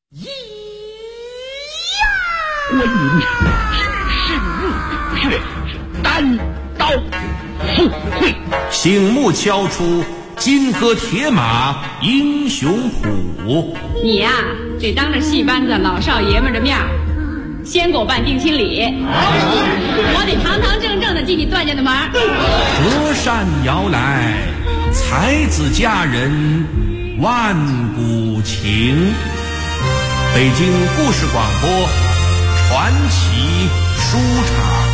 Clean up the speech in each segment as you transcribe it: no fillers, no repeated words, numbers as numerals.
观音只是入穴，单刀赴会， 醒目敲出金戈铁马英雄谱。 你呀，得当着戏班子老少爷们的面先给我办定亲礼，我得堂堂正正的进你段家的门。 折扇摇来，才子佳人万古情。北京故事广播传奇书场。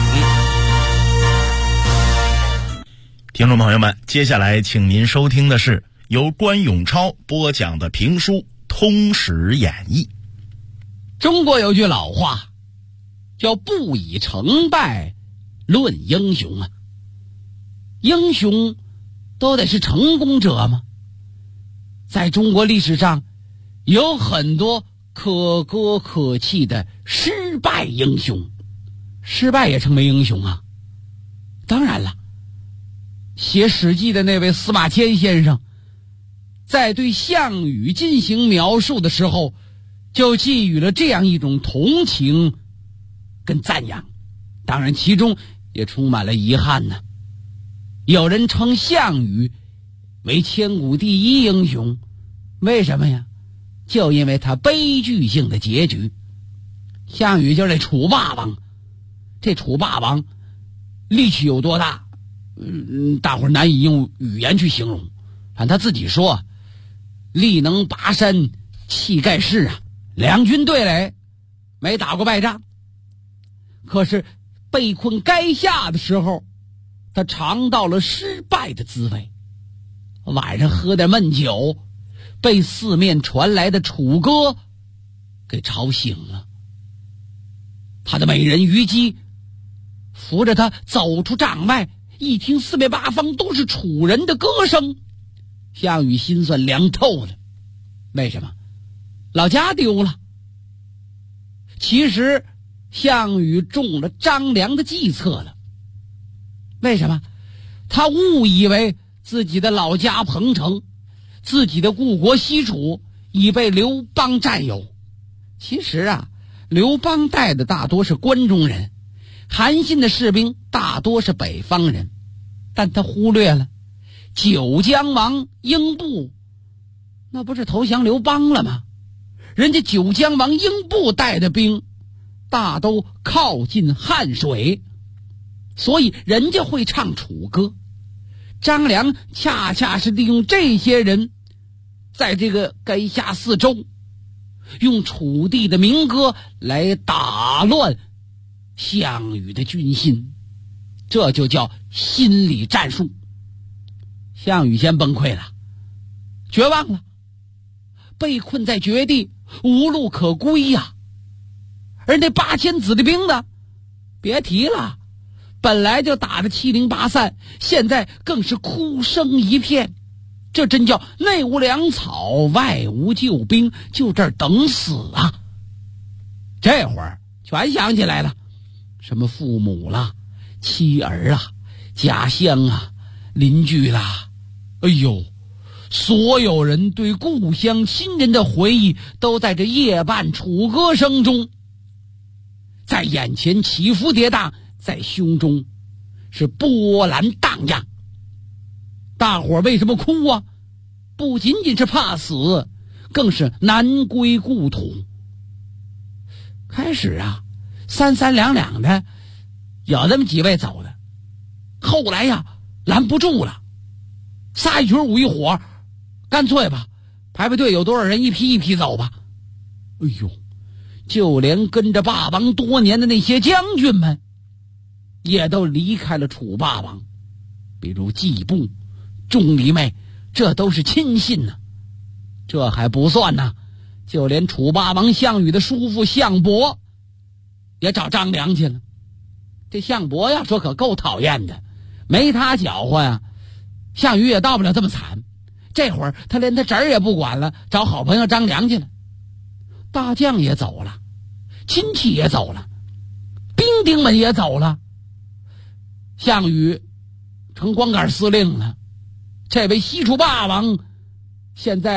听众朋友们，接下来请您收听的是由关永超播讲的评书《通史演义》。 中国有句老话叫不以成败论英雄啊，英雄都得是成功者吗？在中国历史上有很多可歌可泣的失败英雄，失败也成为英雄啊。当然了，写《史记》的那位司马迁先生在对项羽进行描述的时候，就寄予了这样一种同情跟赞扬，当然其中也充满了遗憾呢。有人称项羽为千古第一英雄，为什么呀？就因为他悲剧性的结局。项羽就是楚霸王，这楚霸王力气有多大，大伙难以用语言去形容。反正他自己说，力能拔山，气盖世啊，两军对垒，没打过败仗。可是被困垓下的时候，他尝到了失败的滋味。晚上喝点闷酒，被四面传来的楚歌给吵醒了。他的美人虞姬扶着他走出帐外，一听四面八方都是楚人的歌声，项羽心算凉透了。为什么？老家丢了。其实项羽中了张良的计策了。为什么？他误以为自己的老家彭城，自己的故国西楚已被刘邦占有。其实啊，刘邦带的大多是关中人，韩信的士兵大多是北方人，但他忽略了九江王英布，那不是投降刘邦了吗？人家九江王英布带的兵大都靠近汉水，所以人家会唱楚歌。张良恰恰是利用这些人，在这个垓下四周用楚地的民歌来打乱项羽的军心，这就叫心理战术。项羽先崩溃了，绝望了，被困在绝地，无路可归呀。而那8000子弟兵呢，别提了，本来就打得七零八散，现在更是哭声一片。这真叫内无粮草，外无救兵，就这儿等死啊！这会儿全想起来了，什么父母啦、妻儿啊、家乡啊、邻居啦，哎呦，所有人对故乡亲人的回忆都在这夜半楚歌声中，在眼前起伏跌宕，在胸中是波澜荡漾。大伙为什么哭啊？不仅仅是怕死，更是难归故土。开始啊，三三两两的有那么几位走的，后来呀拦不住了，仨一群五一伙，干脆吧，排队有多少人一批一批走吧。哎呦，就连跟着霸王多年的那些将军们也都离开了楚霸王，比如季布、钟离昧，这都是亲信呢。这还不算呢，就连楚霸王项羽的叔父项伯也找张良去了。这项伯呀说可够讨厌的，没他搅和呀，项羽也到不了这么惨。这会儿他连他侄儿也不管了，找好朋友张良去了。大将也走了，亲戚也走了，兵丁们也走了，项羽成光杆司令了。这位西楚霸王现在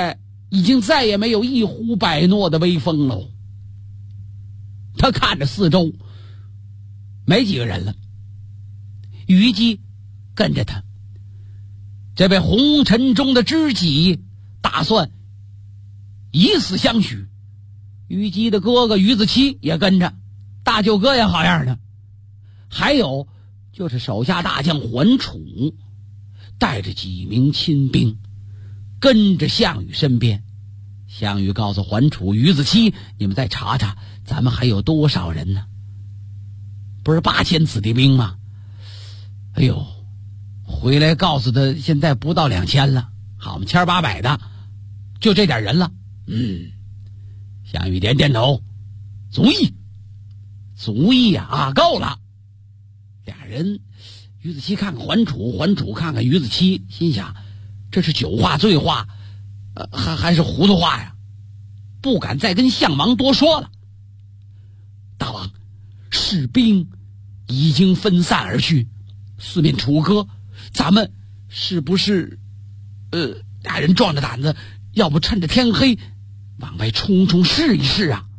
已经再也没有一呼百诺的威风喽。他看着四周，没几个人了。虞姬跟着他，这位红尘中的知己打算以死相许。虞姬的哥哥于子期也跟着，大舅哥也好样的。还有就是手下大将桓楚，带着几名亲兵跟着项羽身边。项羽告诉桓楚、于子期，你们再查查咱们还有多少人呢？不是8000子弟兵吗？哎呦，回来告诉他现在不到2000了，好嘛，1800的，就这点人了。项羽点点头，足意啊，够了。俩人，于子期看看桓楚，桓楚看看于子期，心想这是酒话醉话，还是糊涂话呀？不敢再跟项王多说了。大王，士兵已经分散而去，四面楚歌，咱们是不是俩人壮着胆子，要不趁着天黑往外冲试一试啊？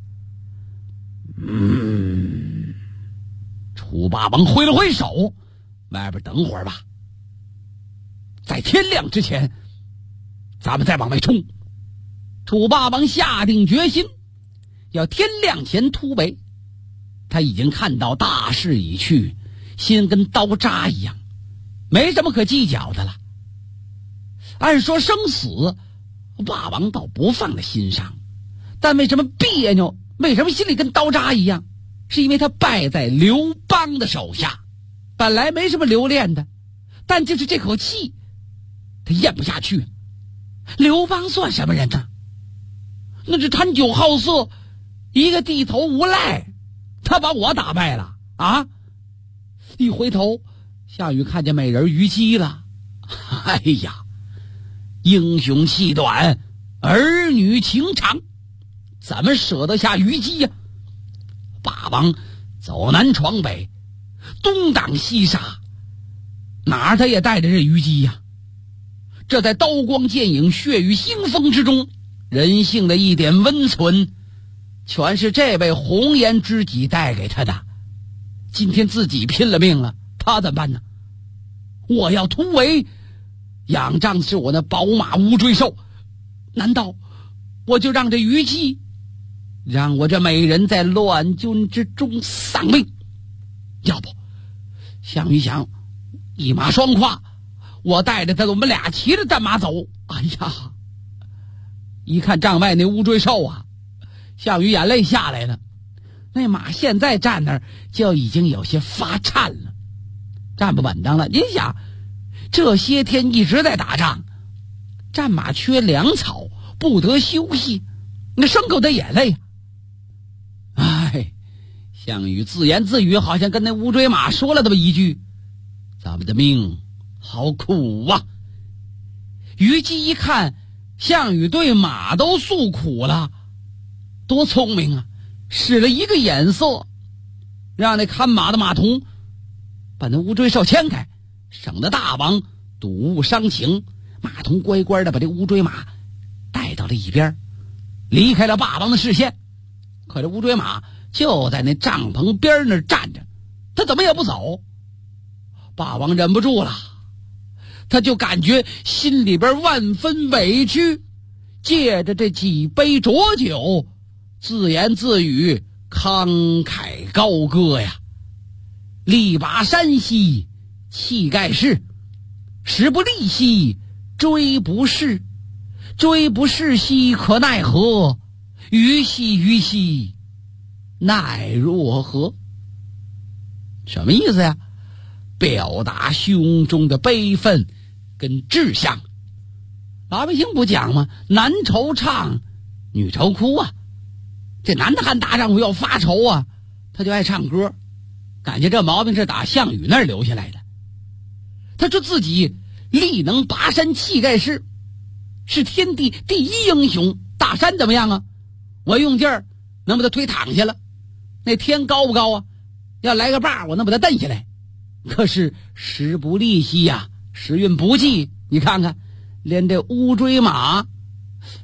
楚霸王挥了挥手，外边等会儿吧，在天亮之前咱们再往外冲。楚霸王下定决心要天亮前突围。他已经看到大势已去，心跟刀扎一样，没什么可计较的了。按说生死霸王倒不放在心上，但为什么别扭，为什么心里跟刀扎一样？是因为他败在刘邦的手下，本来没什么留恋的，但就是这口气他咽不下去。刘邦算什么人呢？那是贪酒好色，一个地头无赖，他把我打败了啊！一回头，项羽看见美人虞姬了。哎呀，英雄气短，儿女情长，怎么舍得下虞姬呀？霸王走南闯北，东挡西杀，哪儿他也带着这虞姬呀。这在刀光剑影、血雨腥风之中，人性的一点温存，全是这位红颜知己带给他的。今天自己拼了命了，他怎么办呢？我要突围，仰仗的是我那宝马乌骓兽，难道我就让这虞姬，让我这美人在乱军之中丧命？要不，项羽想，一马双跨，我带着他，我们俩骑着战马走。哎呀，一看帐外那乌骓兽啊，项羽眼泪下来了。那马现在站那儿就已经有些发颤了，站不稳当了。您想，这些天一直在打仗，战马缺粮草，不得休息，那牲口的眼泪。哎，项羽自言自语，好像跟那乌骓马说了这么一句：咱们的命好苦啊。虞姬一看项羽对马都诉苦了，多聪明啊，使了一个眼色，让那看马的马童把那乌骓兽牵开，省得大王睹物伤情。马童乖乖的把这乌骓马带到了一边，离开了霸王的视线。可这乌骓马就在那帐篷边那站着，他怎么也不走。霸王忍不住了，他就感觉心里边万分委屈，借着这几杯浊酒，自言自语，慷慨高歌呀：力拔山兮气盖世，时不利兮骓不逝，骓不逝兮可奈何，虞兮奈若何。什么意思呀？表达胸中的悲愤跟志向。老百姓不讲吗？男惆怅，女愁哭啊。这男的汉大丈夫要发愁啊，他就爱唱歌，感觉这毛病是打项羽那儿留下来的。他说自己力能拔山气盖世，是天地第一英雄。大山怎么样啊？我用劲儿能把他推躺下了。那天高不高啊？要来个把我能把他蹬下来。可是时不利兮呀，时运不济。你看看，连这乌骓马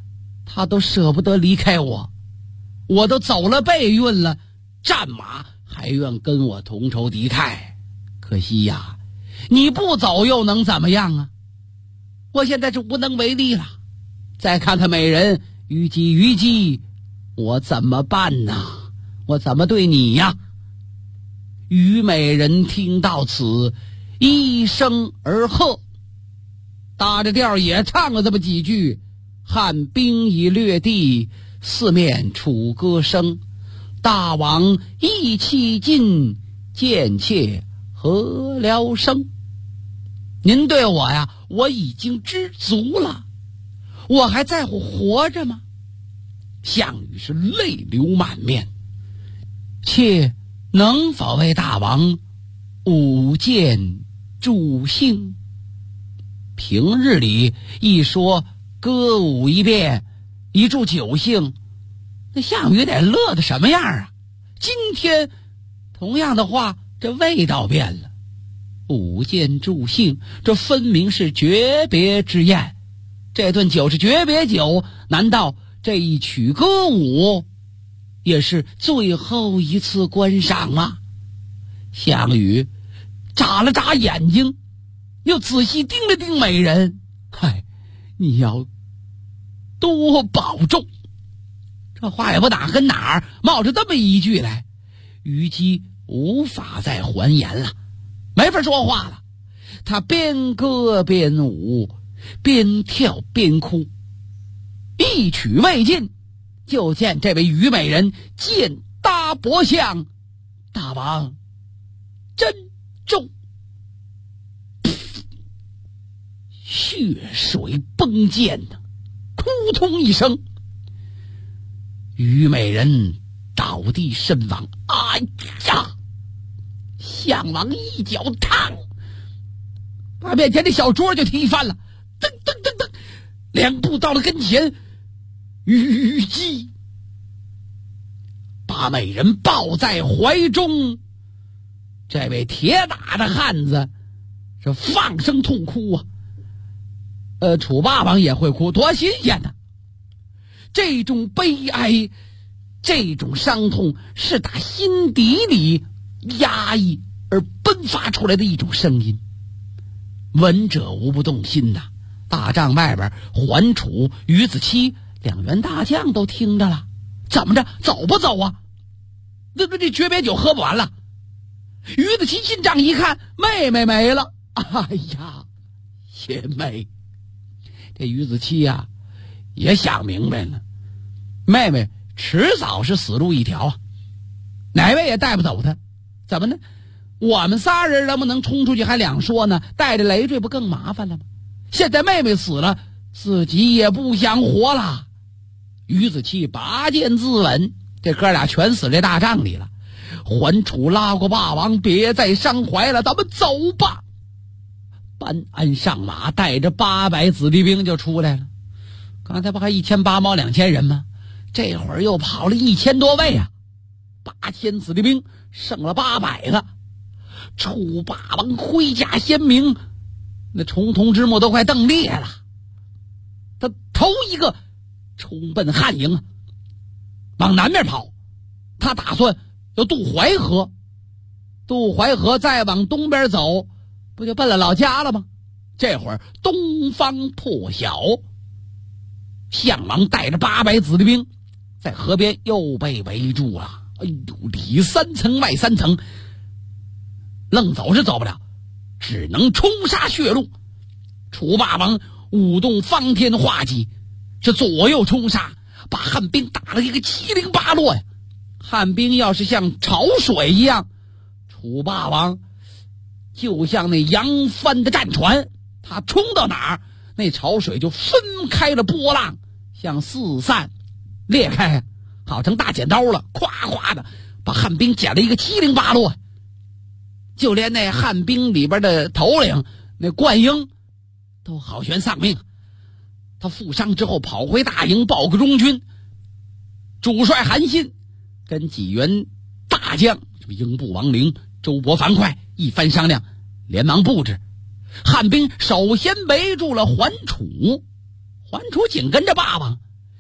他都舍不得离开我，我都走了备孕了，战马还愿跟我同仇敌忾。可惜呀，你不走又能怎么样啊？我现在是无能为力了。再看看美人虞姬，我怎么办呢？我怎么对你呀？虞美人听到此，一声而喝，搭着调也唱了这么几句：汉兵已掠地，四面楚歌声。大王意气尽，贱妾何了生？您对我呀，我已经知足了，我还在乎活着吗？项羽是泪流满面，妾能否为大王舞剑助兴？平日里一说歌舞一遍，一助酒兴，那项羽得乐得什么样啊？今天同样的话，这味道变了。舞剑助兴，这分明是诀别之宴，这顿酒是诀别酒，难道这一曲歌舞也是最后一次观赏吗？项羽眨了眨眼睛，又仔细盯了盯美人，嗨，你要多保重。这话也不打跟哪儿冒出这么一句来，虞姬无法再还言了，没法说话了。他边歌边舞，边跳边哭，一曲未尽，就见这位虞美人剑搭脖项，大王珍重，血水崩溅呐，扑通一声，虞美人倒地身亡。哎呀！项王一脚烫，把面前的小桌就踢翻了，噔噔噔噔，两步到了跟前。虞姬把美人抱在怀中，这位铁打的汉子是放声痛哭啊！楚霸王也会哭，多新鲜呐！这种悲哀，这种伤痛，是打心底里压抑而迸发出来的一种声音。闻者无不动心呐！大帐外边，桓楚、于子期两员大将都听着了，怎么着，走不走啊？这诀别酒喝不完了。于子期进帐一看，妹妹没了。哎呀，贤妹，这于子期呀，也想明白了，妹妹迟早是死路一条啊，哪位也带不走她。怎么呢？我们仨人能不能冲出去还两说呢，带着累赘不更麻烦了吗？现在妹妹死了，自己也不想活了。于子期拔剑自刎，这哥俩全死这大帐里了。桓楚拉过霸王，别再伤怀了，咱们走吧。班安上马，带着800子弟兵就出来了。刚才不还1800猫2000人吗？这会儿又跑了1000多位啊，8000子弟兵剩了800了。楚霸王盔甲鲜明，那重瞳之目都快瞪裂了。他头一个冲奔汉营啊，往南面跑。他打算要渡淮河，渡淮河再往东边走，不就奔了老家了吗？这会儿东方破晓，项王带着800子弟兵在河边又被围住了。哎呦，里3层外3层，愣走是走不了，只能冲杀血路。楚霸王舞动方天画戟，是左右冲杀，把汉兵打了一个七零八落呀。汉兵要是像潮水一样，楚霸王就像那扬帆的战船，他冲到哪儿，那潮水就分开了波浪，像四散裂开，好成大剪刀了，咵咵的把汉兵剪了一个七零八落。就连那汉兵里边的头领那灌婴都好悬丧命。他负伤之后跑回大营报个中军，主帅韩信跟几员大将英布王陵、周勃樊哙一番商量，连忙布置。汉兵首先围住了桓楚，桓楚紧跟着霸王，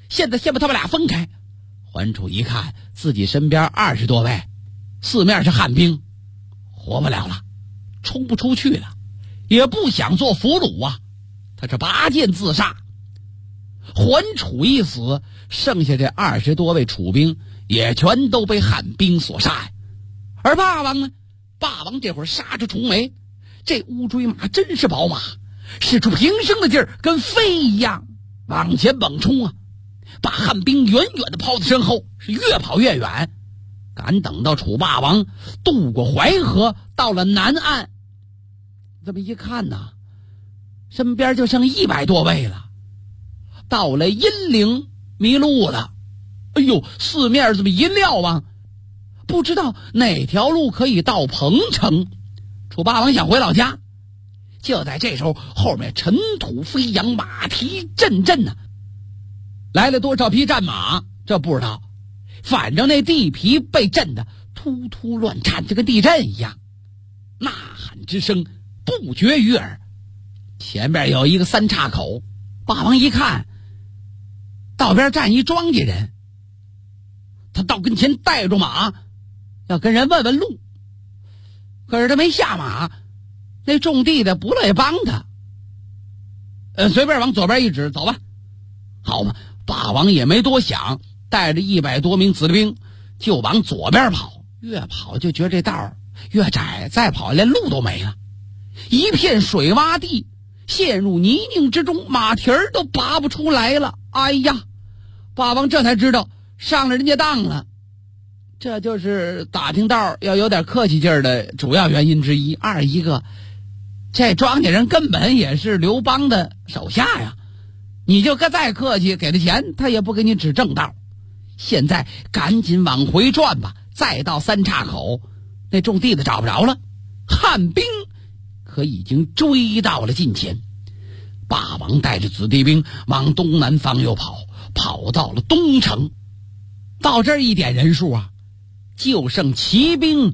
现在先把他们俩分开。桓楚一看自己身边20多位，四面是汉兵，活不了了，冲不出去了，也不想做俘虏啊，他是拔剑自杀。桓楚一死，剩下这20多位楚兵也全都被汉兵所杀。而霸王呢，霸王这会儿杀着重眉，这乌骓马真是宝马，使出平生的劲儿，跟飞一样往前猛冲啊，把汉兵远远的抛在身后，是越跑越远。赶等到楚霸王渡过淮河，到了南岸，这么一看呐，身边就剩100多位了。到了阴陵迷路了，哎呦，四面这么一瞭望，不知道哪条路可以到彭城。楚霸王想回老家，就在这时候，后面尘土飞扬，马蹄阵阵呢。来了多少匹战马这不知道，反正那地皮被震得突突乱颤，就跟地震一样，呐喊之声不绝于耳。前面有一个3岔口，霸王一看道边站一庄稼人，他到跟前带着马要跟人问问路，可是他没下马，那种地的不乐意帮他，随便往左边一指，走吧。好吧，霸王也没多想，带着100多名子弟兵就往左边跑，越跑就觉得这道越窄，再跑连路都没了，一片水洼地，陷入泥泞之中，马蹄儿都拔不出来了。哎呀，霸王这才知道上了人家当了，这就是打听道要有点客气劲儿的主要原因之一。二一个，这庄稼人根本也是刘邦的手下呀，你就再客气给他钱，他也不给你指正道。现在赶紧往回转吧，再到3岔口，那种地的找不着了，汉兵可已经追到了近前。霸王带着子弟兵往东南方又跑，跑到了东城。到这儿一点人数啊，就剩骑兵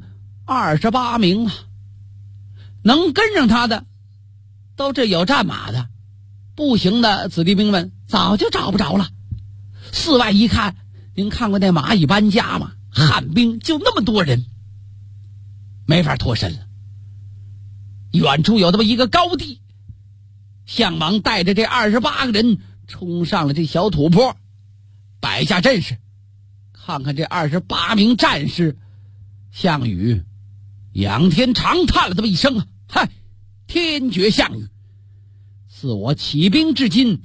28名啊，能跟上他的都这有战马的，步行的子弟兵们早就找不着了。寺外一看，您看过那蚂蚁搬家吗？汉兵就那么多人，没法脱身了。远处有这么一个高地，项王带着这28个人冲上了这小土坡，摆下阵势。看看这28名战士，项羽仰天长叹了这么一声啊，嗨，天绝项羽！自我起兵至今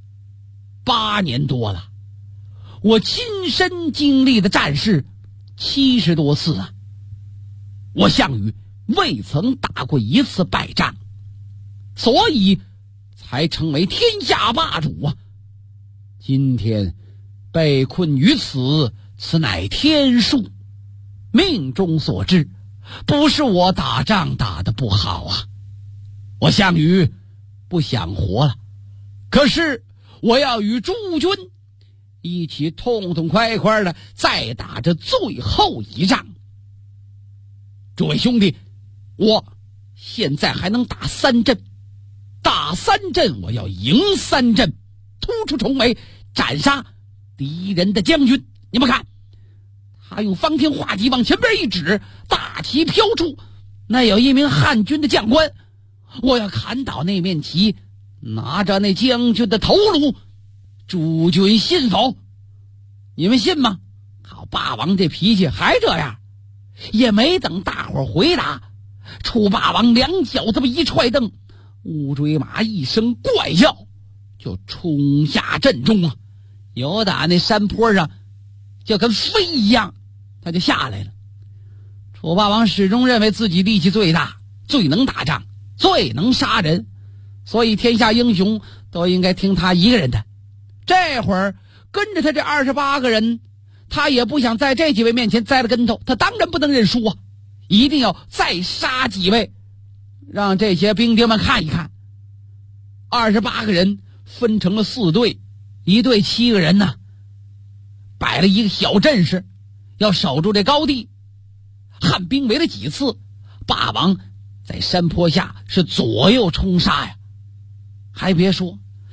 8年多了，我亲身经历的战事70多次啊，我项羽未曾打过一次败仗，所以才成为天下霸主啊！今天被困于此，此乃天数，命中所致，不是我打仗打得不好啊！我项羽不想活了，可是我要与诸军一起痛痛快快的再打这最后一仗。诸位兄弟，我现在还能打3阵，打3阵我要赢3阵，突出重围，斩杀敌人的将军。你们看，他用方天画戟往前边一指，大旗飘出，那有一名汉军的将官，我要砍倒那面旗，拿着那将军的头颅，诸军信否？你们信吗？好，霸王这脾气还这样，也没等大伙回答，楚霸王两脚这么一踹蹬，乌骓马一声怪叫，就冲下阵中啊！由打那山坡上就跟飞一样，他就下来了。楚霸王始终认为自己力气最大，最能打仗，最能杀人，所以天下英雄都应该听他一个人的。这会儿跟着他这28个人，他也不想在这几位面前栽了跟头，他当然不能认输啊，一定要再杀几位，让这些兵丁们看一看。28个人分成了4队，一队7个人呢，摆了一个小阵势，要守住这高地。汉兵围了几次，霸王在山坡下是左右冲杀呀。还别说，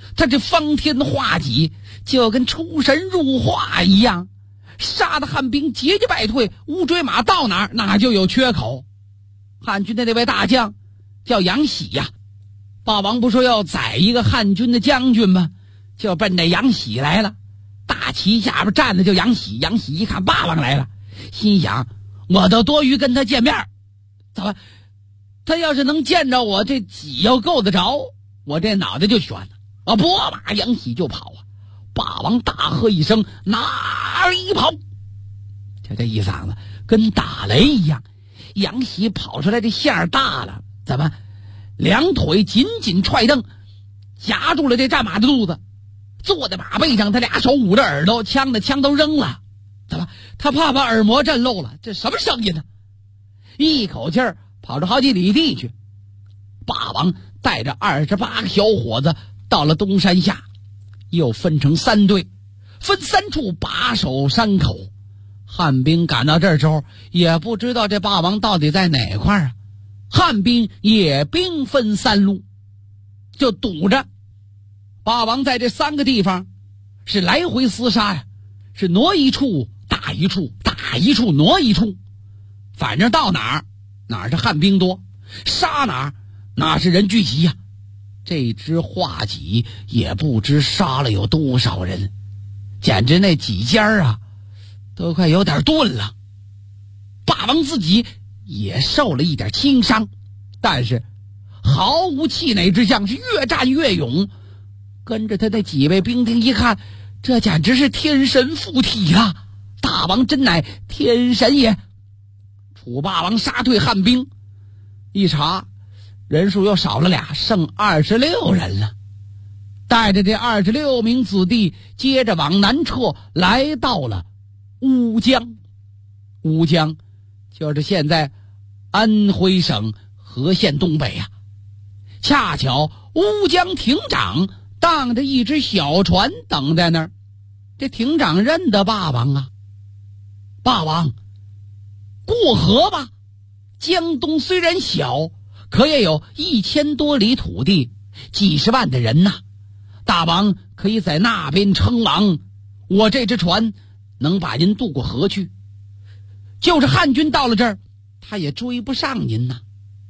他这方天画戟就跟出神入化一样，杀的汉兵节节败退，乌骓马到哪就有缺口。汉军的那位大将叫杨喜呀，霸王不说要宰一个汉军的将军吗？就奔着杨喜来了。大旗下边站的就杨喜，杨喜一看霸王来了，心想我都多余跟他见面，怎么他要是能见着我，这戟要够得着，我这脑袋就悬了啊！拨马杨喜就跑啊！霸王大喝一声，哪儿一跑，就这一嗓子跟打雷一样。杨喜跑出来，这线儿大了，怎么两腿紧紧踹蹬，夹住了这战马的肚子，坐在马背上，他俩手捂着耳朵，枪都扔了。怎么他怕把耳膜震漏了？这什么声音呢？一口气儿跑出好几里地去。霸王带着28个小伙子到了东山下，又分成3队，分3处把守山口。汉兵赶到这儿之后，也不知道这霸王到底在哪块啊。汉兵也兵分3路，就堵着霸王在这3个地方是来回厮杀呀，是挪一处打一处，打一处挪一处，反正到哪儿是汉兵多，杀哪是人聚集呀。这支画戟也不知杀了有多少人，简直那几尖啊都快有点钝了。霸王自己也受了一点轻伤，但是毫无气馁之象，是越战越勇。跟着他那几位兵丁一看，这简直是天神附体啊！大王真乃天神也！楚霸王杀退汉兵，一查人数又少了俩，剩26人了。带着这26名子弟，接着往南撤，来到了乌江。乌江就是现在安徽省和县东北啊。恰巧乌江亭长当着一只小船等在那儿。这亭长认得霸王啊，霸王过河吧。江东虽然小，可也有1000多里土地，几十万的人呐。大王可以在那边称王，我这只船能把您渡过河去。就是汉军到了这儿，他也追不上您呐。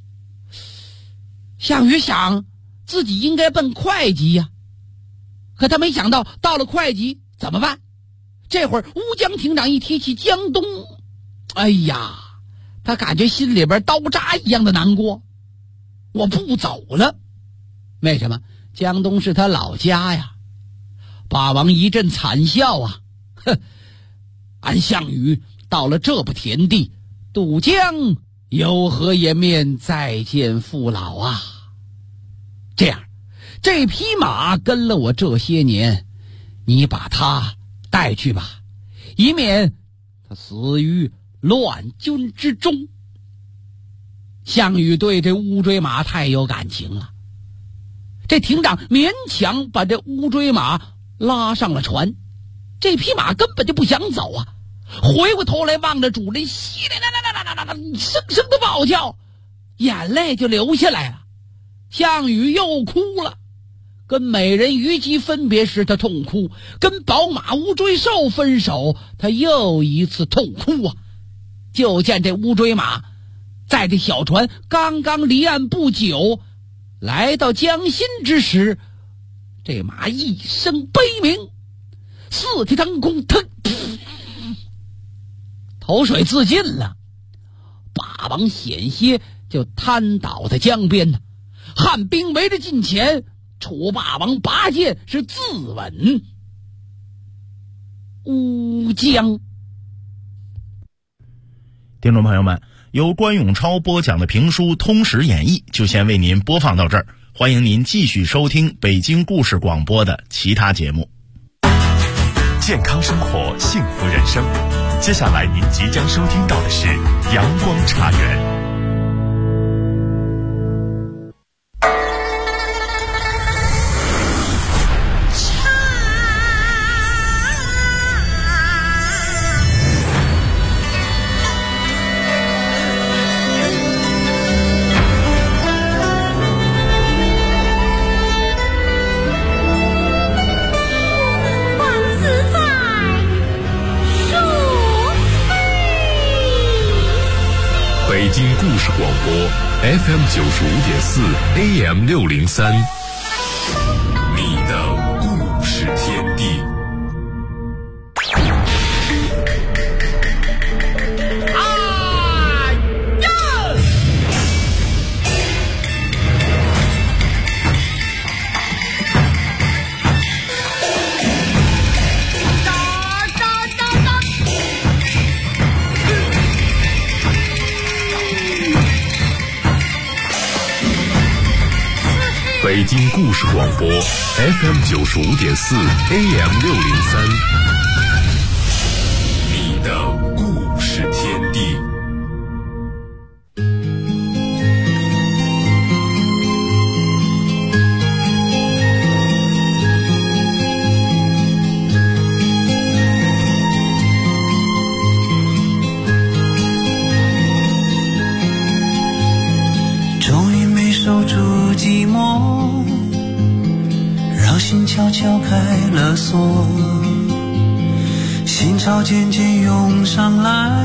项羽想自己应该奔会稽呀，可他没想到到了会稽怎么办？这会儿乌江亭长一提起江东，哎呀，他感觉心里边刀扎一样的难过。我不走了，为什么？江东是他老家呀。霸王一阵惨笑啊，哼，俺项羽到了这步田地，渡江有何颜面再见父老啊？这样，这匹马跟了我这些年，你把他带去吧，以免他死于乱军之中。项羽对这乌骓马太有感情了，这亭长勉强把这乌骓马拉上了船。这匹马根本就不想走啊，回过头来望着主人，稀里声声的暴叫，眼泪就流下来了。项羽又哭了，跟美人虞姬分别时他痛哭，跟宝马乌骓兽分手他又一次痛哭啊。就见这乌骓马在这小船刚刚离岸不久，来到江心之时，这马一声悲鸣，四蹄腾空，腾，头水自尽了。霸王险些就瘫倒在江边呢。汉兵围着近前，楚霸王拔剑是自刎乌江。 听众朋友们，由关永超播讲的评书《通史演义》就先为您播放到这儿，欢迎您继续收听北京故事广播的其他节目。 健康生活，幸福人生。接下来您即将收听到的是阳光茶园。 故事广播 FM 95.4 AM 603，你的故事天地。北京故事广播 FM 95.4 AM 603，你的故事天地。 终于没守住寂寞，让心悄悄开了锁，心潮渐渐涌上来，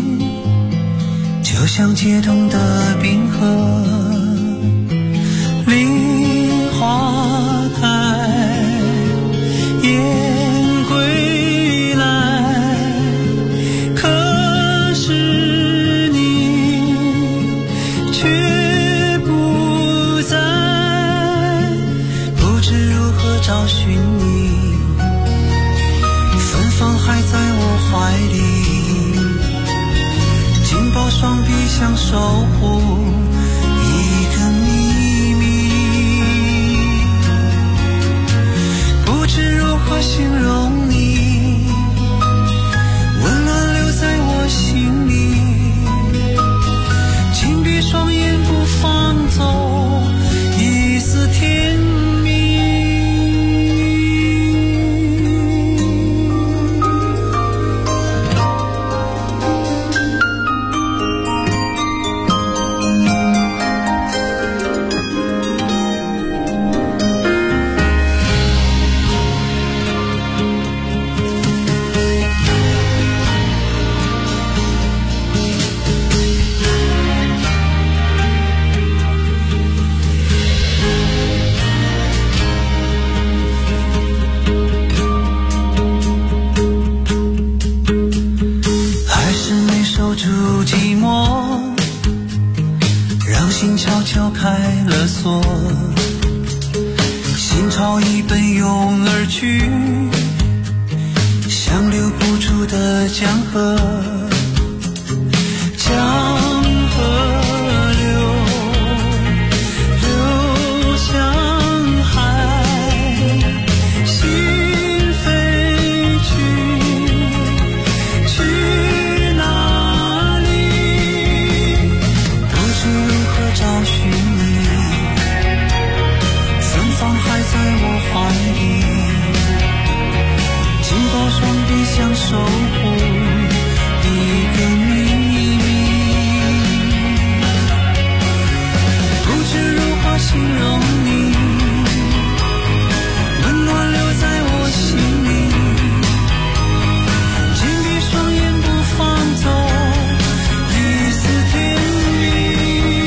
就像解冻的冰河。梨花开，雁归来，可是你却不在，不知如何找寻你，芬芳还在我怀里，紧抱双臂想守护一个秘密，不知如何形容你，温暖留在我心里，紧闭双眼不放走一丝甜蜜。还是没守住寂寞，让心悄悄开了锁，心潮已奔涌而去，像留不住的江河，江河流向海，心飞去哪里？不知如何找寻你，芬芳还在我怀里，紧抱双臂相守。